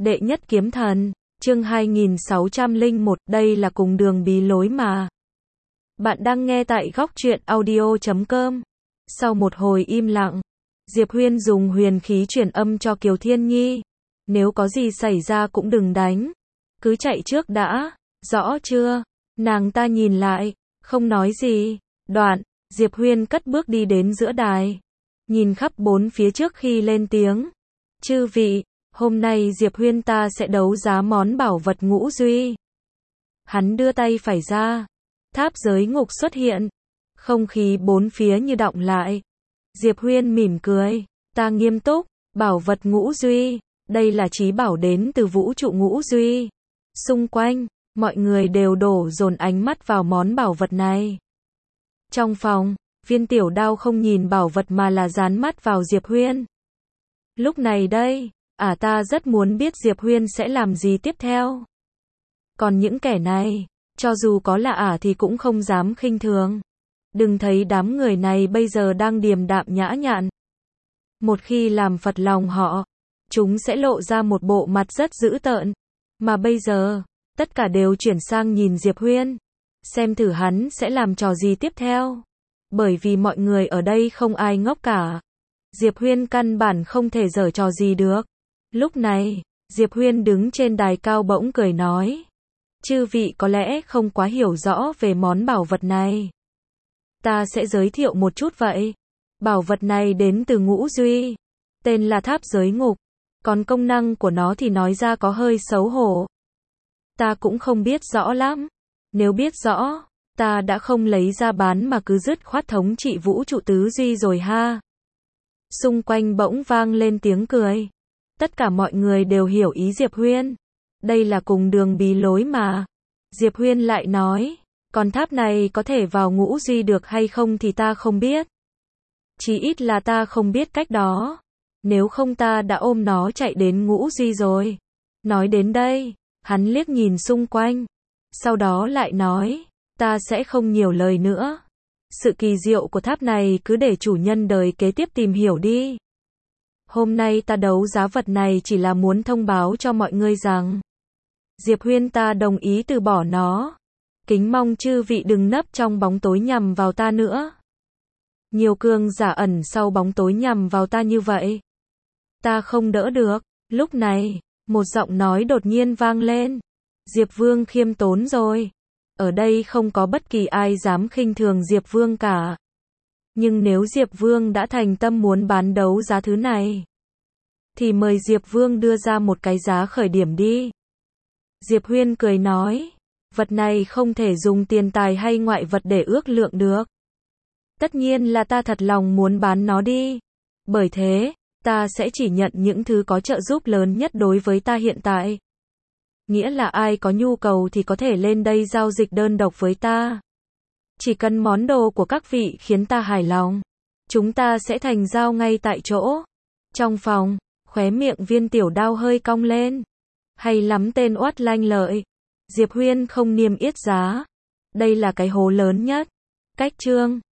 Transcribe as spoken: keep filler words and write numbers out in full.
Đệ nhất kiếm thần, chương hai nghìn sáu trăm lẻ một, đây là cùng đường bí lối mà. Bạn đang nghe tại góc truyện audio chấm com. Sau một hồi im lặng, Diệp Huyên dùng huyền khí truyền âm cho Kiều Thiên Nhi. Nếu có gì xảy ra cũng đừng đánh. Cứ chạy trước đã, rõ chưa? Nàng ta nhìn lại, không nói gì. Đoạn, Diệp Huyên cất bước đi đến giữa đài. Nhìn khắp bốn phía trước khi lên tiếng. Chư vị, hôm nay Diệp Huyên ta sẽ đấu giá món bảo vật ngũ duy. Hắn đưa tay phải ra. Tháp giới ngục xuất hiện. Không khí bốn phía như đọng lại. Diệp Huyên mỉm cười. Ta nghiêm túc, bảo vật ngũ duy. Đây là trí bảo đến từ vũ trụ ngũ duy. Xung quanh, mọi người đều đổ dồn ánh mắt vào món bảo vật này. Trong phòng, Viên Tiểu Đao không nhìn bảo vật mà là dán mắt vào Diệp Huyên. Lúc này đây, ả ta rất muốn biết Diệp Huyên sẽ làm gì tiếp theo. Còn những kẻ này, cho dù có là ả thì cũng không dám khinh thường. Đừng thấy đám người này bây giờ đang điềm đạm nhã nhặn. Một khi làm phật lòng họ, chúng sẽ lộ ra một bộ mặt rất dữ tợn. Mà bây giờ, tất cả đều chuyển sang nhìn Diệp Huyên. Xem thử hắn sẽ làm trò gì tiếp theo. Bởi vì mọi người ở đây không ai ngốc cả. Diệp Huyên căn bản không thể giở trò gì được. Lúc này, Diệp Huyên đứng trên đài cao bỗng cười nói. Chư vị có lẽ không quá hiểu rõ về món bảo vật này. Ta sẽ giới thiệu một chút vậy. Bảo vật này đến từ ngũ duy. Tên là tháp giới ngục. Còn công năng của nó thì nói ra có hơi xấu hổ. Ta cũng không biết rõ lắm. Nếu biết rõ, ta đã không lấy ra bán mà cứ dứt khoát thống trị vũ trụ tứ duy rồi ha. Xung quanh bỗng vang lên tiếng cười. Tất cả mọi người đều hiểu ý Diệp Huyên. Đây là cùng đường bí lối mà. Diệp Huyên lại nói, còn tháp này có thể vào ngũ duy được hay không thì ta không biết. Chỉ ít là ta không biết cách đó. Nếu không ta đã ôm nó chạy đến ngũ duy rồi. Nói đến đây, hắn liếc nhìn xung quanh. Sau đó lại nói, ta sẽ không nhiều lời nữa. Sự kỳ diệu của tháp này cứ để chủ nhân đời kế tiếp tìm hiểu đi. Hôm nay ta đấu giá vật này chỉ là muốn thông báo cho mọi người rằng Diệp Huyên ta đồng ý từ bỏ nó. Kính mong chư vị đừng nấp trong bóng tối nhằm vào ta nữa. Nhiều cường giả ẩn sau bóng tối nhằm vào ta như vậy. Ta không đỡ được. Lúc này, một giọng nói đột nhiên vang lên. Diệp Vương khiêm tốn rồi. Ở đây không có bất kỳ ai dám khinh thường Diệp Vương cả. Nhưng nếu Diệp Vương đã thành tâm muốn bán đấu giá thứ này, thì mời Diệp Vương đưa ra một cái giá khởi điểm đi. Diệp Huyên cười nói, vật này không thể dùng tiền tài hay ngoại vật để ước lượng được. Tất nhiên là ta thật lòng muốn bán nó đi. Bởi thế, ta sẽ chỉ nhận những thứ có trợ giúp lớn nhất đối với ta hiện tại. Nghĩa là ai có nhu cầu thì có thể lên đây giao dịch đơn độc với ta. Chỉ cần món đồ của các vị khiến ta hài lòng, chúng ta sẽ thành giao ngay tại chỗ. Trong phòng, khóe miệng Viên Tiểu Đao hơi cong lên. Hay lắm tên oát lanh lợi. Diệp Huyên không niêm yết giá. Đây là cái hố lớn nhất. Cách chương